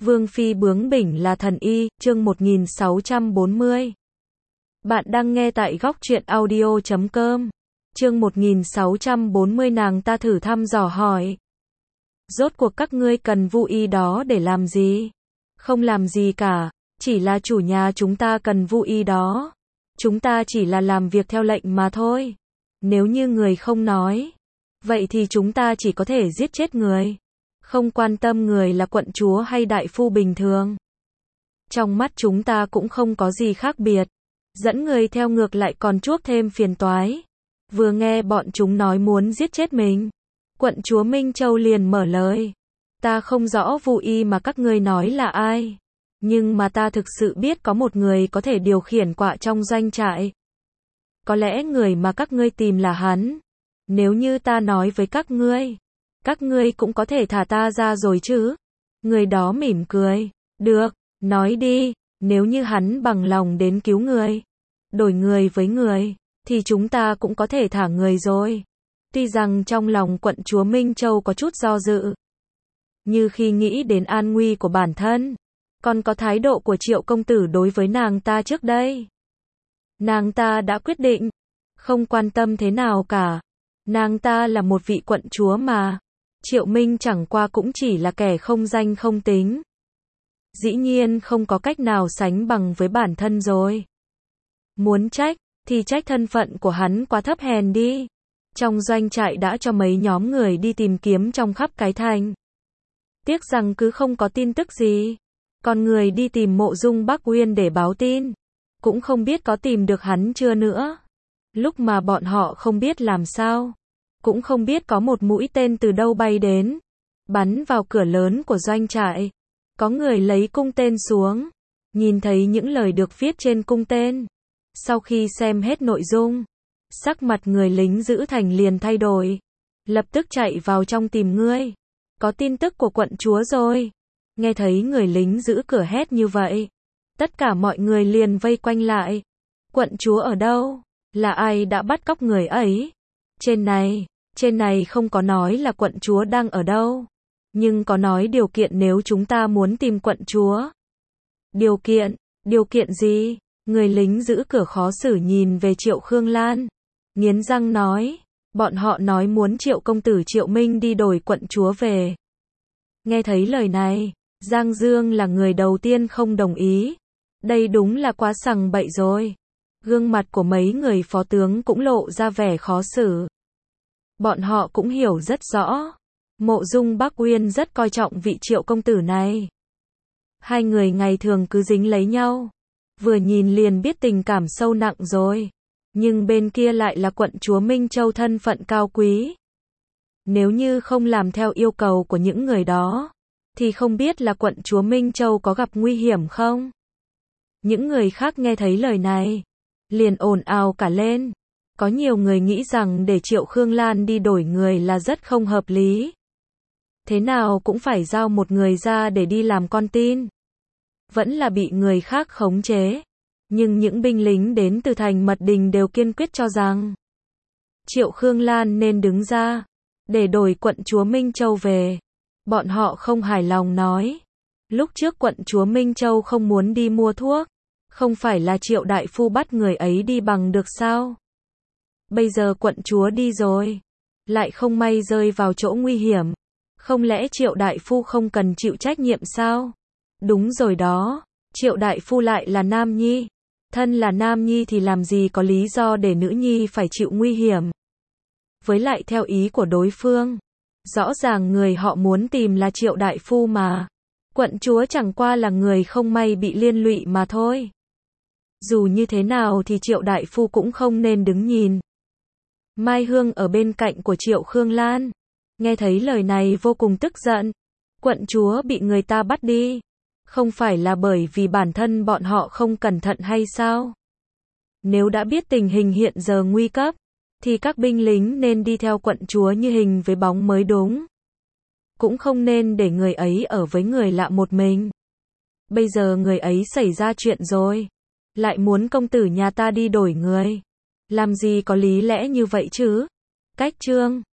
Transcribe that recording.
Vương phi bướng bỉnh là thần y, chương 1640. Bạn đang nghe tại góc truyện audio.com. Chương 1640 nàng ta thử thăm dò hỏi. Rốt cuộc các ngươi cần Vu Y đó để làm gì? Không làm gì cả, chỉ là chủ nhà chúng ta cần Vu Y đó. Chúng ta chỉ là làm việc theo lệnh mà thôi. Nếu như người không nói, vậy thì chúng ta chỉ có thể giết chết người. Không quan tâm người là quận chúa hay đại phu bình thường. Trong mắt chúng ta cũng không có gì khác biệt. Dẫn người theo ngược lại còn chuốc thêm phiền toái. Vừa nghe bọn chúng nói muốn giết chết mình, quận chúa Minh Châu liền mở lời. Ta không rõ Vu Y mà các ngươi nói là ai. Nhưng mà ta thực sự biết có một người có thể điều khiển quạ trong doanh trại. Có lẽ người mà các ngươi tìm là hắn. Nếu như ta nói với các ngươi cũng có thể thả ta ra rồi chứ? Người đó mỉm cười. Được, nói đi, nếu như hắn bằng lòng đến cứu người, đổi người với người, thì chúng ta cũng có thể thả người rồi. Tuy rằng trong lòng quận chúa Minh Châu có chút do dự, như khi nghĩ đến an nguy của bản thân, còn có thái độ của Triệu công tử đối với nàng ta trước đây. Nàng ta đã quyết định, không quan tâm thế nào cả. Nàng ta là một vị quận chúa mà. Triệu Minh chẳng qua cũng chỉ là kẻ không danh không tính. Dĩ nhiên không có cách nào sánh bằng với bản thân rồi. Muốn trách, thì trách thân phận của hắn quá thấp hèn đi. Trong doanh trại đã cho mấy nhóm người đi tìm kiếm trong khắp cái thành. Tiếc rằng cứ không có tin tức gì. Còn người đi tìm Mộ Dung Bắc Uyên để báo tin, cũng không biết có tìm được hắn chưa nữa. Lúc mà bọn họ không biết làm sao, cũng không biết có một mũi tên từ đâu bay đến, bắn vào cửa lớn của doanh trại. Có người lấy cung tên xuống, nhìn thấy những lời được viết trên cung tên. Sau khi xem hết nội dung, sắc mặt người lính giữ thành liền thay đổi. Lập tức chạy vào trong tìm ngươi. Có tin tức của quận chúa rồi. Nghe thấy người lính giữ cửa hét như vậy, tất cả mọi người liền vây quanh lại. Quận chúa ở đâu? Là ai đã bắt cóc người ấy? Trên này không có nói là quận chúa đang ở đâu, nhưng có nói điều kiện nếu chúng ta muốn tìm quận chúa. Điều kiện gì? Người lính giữ cửa khó xử nhìn về Triệu Khương Lan, nghiến răng nói, bọn họ nói muốn Triệu công tử Triệu Minh đi đổi quận chúa về. Nghe thấy lời này, Giang Dương là người đầu tiên không đồng ý. Đây đúng là quá sằng bậy rồi. Gương mặt của mấy người phó tướng cũng lộ ra vẻ khó xử. Bọn họ cũng hiểu rất rõ, Mộ Dung Bắc Uyên rất coi trọng vị Triệu công tử này. Hai người ngày thường cứ dính lấy nhau, vừa nhìn liền biết tình cảm sâu nặng rồi. Nhưng bên kia lại là quận chúa Minh Châu thân phận cao quý. Nếu như không làm theo yêu cầu của những người đó, thì không biết là quận chúa Minh Châu có gặp nguy hiểm không? Những người khác nghe thấy lời này, liền ồn ào cả lên. Có nhiều người nghĩ rằng để Triệu Khương Lan đi đổi người là rất không hợp lý. Thế nào cũng phải giao một người ra để đi làm con tin. Vẫn là bị người khác khống chế. Nhưng những binh lính đến từ thành Mật Đình đều kiên quyết cho rằng Triệu Khương Lan nên đứng ra để đổi quận chúa Minh Châu về. Bọn họ không hài lòng nói, lúc trước quận chúa Minh Châu không muốn đi mua thuốc, không phải là Triệu đại phu bắt người ấy đi bằng được sao? Bây giờ quận chúa đi rồi, lại không may rơi vào chỗ nguy hiểm, không lẽ Triệu đại phu không cần chịu trách nhiệm sao? Đúng rồi đó, Triệu đại phu lại là nam nhi, thân là nam nhi thì làm gì có lý do để nữ nhi phải chịu nguy hiểm. Với lại theo ý của đối phương, rõ ràng người họ muốn tìm là Triệu đại phu mà. Quận chúa chẳng qua là người không may bị liên lụy mà thôi. Dù như thế nào thì Triệu đại phu cũng không nên đứng nhìn. Mai Hương ở bên cạnh của Triệu Khương Lan, nghe thấy lời này vô cùng tức giận. Quận chúa bị người ta bắt đi, không phải là bởi vì bản thân bọn họ không cẩn thận hay sao? Nếu đã biết tình hình hiện giờ nguy cấp, thì các binh lính nên đi theo quận chúa như hình với bóng mới đúng. Cũng không nên để người ấy ở với người lạ một mình. Bây giờ người ấy xảy ra chuyện rồi, lại muốn công tử nhà ta đi đổi người. Làm gì có lý lẽ như vậy chứ? Cách chương